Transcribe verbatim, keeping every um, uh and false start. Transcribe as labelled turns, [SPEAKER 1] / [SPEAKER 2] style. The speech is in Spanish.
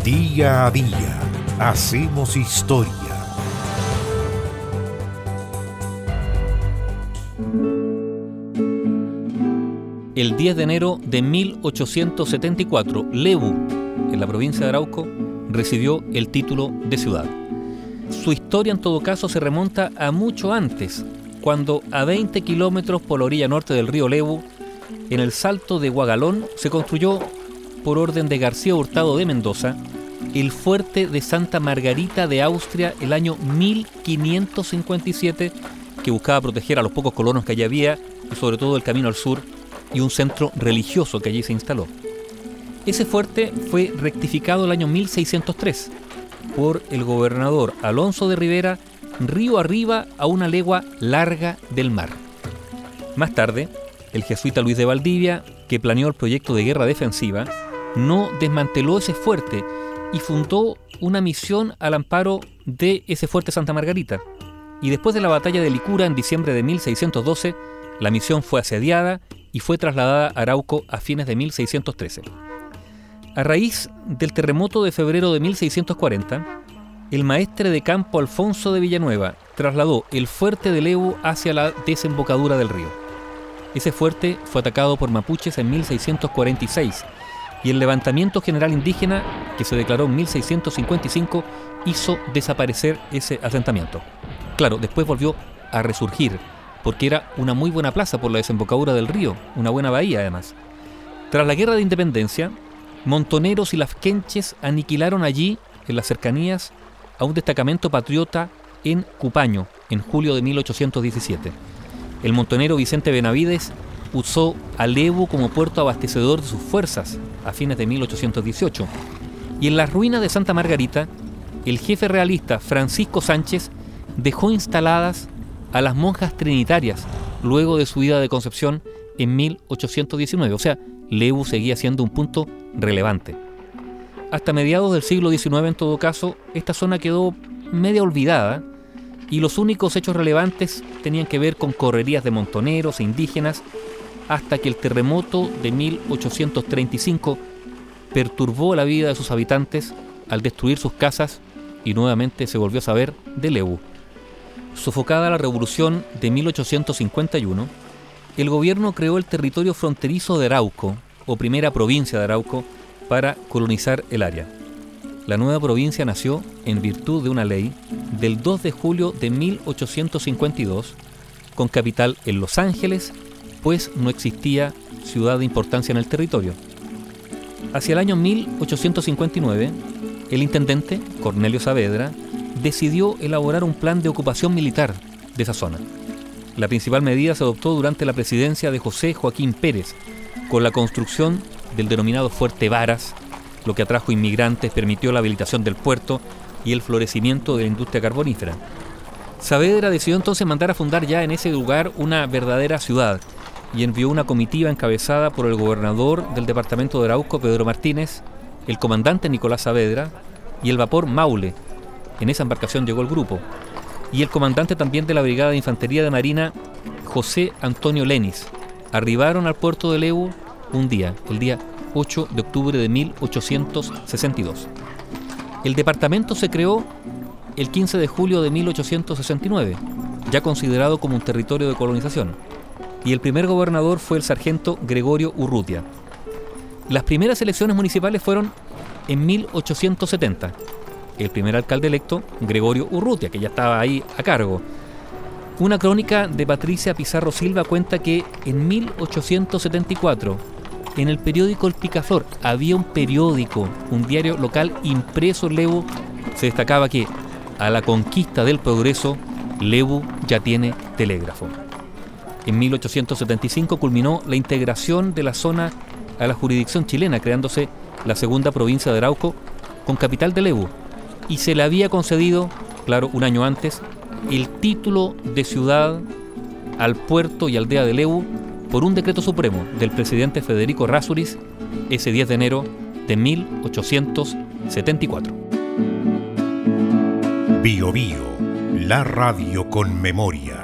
[SPEAKER 1] Día a día hacemos historia.
[SPEAKER 2] El diez de enero de mil ochocientos setenta y cuatro, Lebu, en la provincia de Arauco, recibió el título de ciudad. Su historia, en todo caso, se remonta a mucho antes, cuando a veinte kilómetros por la orilla norte del río Lebu, en el Salto de Guagalón, se construyó, por orden de García Hurtado de Mendoza, el fuerte de Santa Margarita de Austria el año mil quinientos cincuenta y siete, que buscaba proteger a los pocos colonos que allí había, y sobre todo el camino al sur, y un centro religioso que allí se instaló. Ese fuerte fue rectificado el año mil seiscientos tres por el gobernador Alonso de Rivera, río arriba a una legua larga del mar. Más tarde, el jesuita Luis de Valdivia, que planeó el proyecto de guerra defensiva, no desmanteló ese fuerte y fundó una misión al amparo de ese fuerte Santa Margarita. Y después de la batalla de Licura en diciembre de mil seiscientos doce, la misión fue asediada y fue trasladada a Arauco a fines de mil seiscientos trece. A raíz del terremoto de febrero de mil seiscientos cuarenta, el maestre de campo Alfonso de Villanueva trasladó el fuerte de Lebu hacia la desembocadura del río. Ese fuerte fue atacado por mapuches en mil seiscientos cuarenta y seis y el levantamiento general indígena, que se declaró en mil seiscientos cincuenta y cinco, hizo desaparecer ese asentamiento. Claro, después volvió a resurgir, porque era una muy buena plaza por la desembocadura del río, una buena bahía además. Tras la Guerra de Independencia, montoneros y lafkenches aniquilaron allí, en las cercanías, a un destacamento patriota en Cupaño, en julio de mil ochocientos diecisiete. El montonero Vicente Benavides usó a Lebu como puerto abastecedor de sus fuerzas a fines de mil ochocientos dieciocho. Y en las ruinas de Santa Margarita, el jefe realista Francisco Sánchez dejó instaladas a las monjas trinitarias luego de su ida de Concepción en mil ochocientos diecinueve. O sea, Lebu seguía siendo un punto relevante. Hasta mediados del siglo diecinueve, en todo caso, esta zona quedó media olvidada y los únicos hechos relevantes tenían que ver con correrías de montoneros e indígenas, hasta que el terremoto de mil ochocientos treinta y cinco perturbó la vida de sus habitantes al destruir sus casas y nuevamente se volvió a saber de Lebu. Sofocada la revolución de mil ochocientos cincuenta y uno, el gobierno creó el territorio fronterizo de Arauco, o primera provincia de Arauco, para colonizar el área. La nueva provincia nació en virtud de una ley del dos de julio de mil ochocientos cincuenta y dos, con capital en Los Ángeles, pues no existía ciudad de importancia en el territorio. Hacia el año mil ochocientos cincuenta y nueve, el intendente, Cornelio Saavedra, decidió elaborar un plan de ocupación militar de esa zona. La principal medida se adoptó durante la presidencia de José Joaquín Pérez, con la construcción del denominado Fuerte Varas, lo que atrajo inmigrantes, permitió la habilitación del puerto y el florecimiento de la industria carbonífera. Saavedra decidió entonces mandar a fundar ya en ese lugar una verdadera ciudad y envió una comitiva encabezada por el gobernador del departamento de Arauco, Pedro Martínez, el comandante Nicolás Saavedra y el vapor Maule. En esa embarcación llegó el grupo. Y el comandante también de la Brigada de Infantería de Marina, José Antonio Lenis. Arribaron al puerto de Lebu un día, el día ocho de octubre de mil ochocientos sesenta y dos. El departamento se creó el quince de julio de mil ochocientos sesenta y nueve, ya considerado como un territorio de colonización. Y el primer gobernador fue el sargento Gregorio Urrutia. Las primeras elecciones municipales fueron en mil ochocientos setenta. El primer alcalde electo, Gregorio Urrutia, que ya estaba ahí a cargo. Una crónica de Patricia Pizarro Silva cuenta que en mil ochocientos setenta y cuatro, en el periódico El Picaflor, había un periódico, un diario local impreso en Lebu, se destacaba que a la conquista del progreso, Lebu ya tiene telégrafo. En mil ochocientos setenta y cinco culminó la integración de la zona a la jurisdicción chilena, creándose la segunda provincia de Arauco con capital de Lebu, y se le había concedido, claro, un año antes, el título de ciudad al puerto y aldea de Lebu por un decreto supremo del presidente Federico Errázuriz ese diez de enero de mil ochocientos setenta y cuatro.
[SPEAKER 1] Bio Bio, la radio con memoria.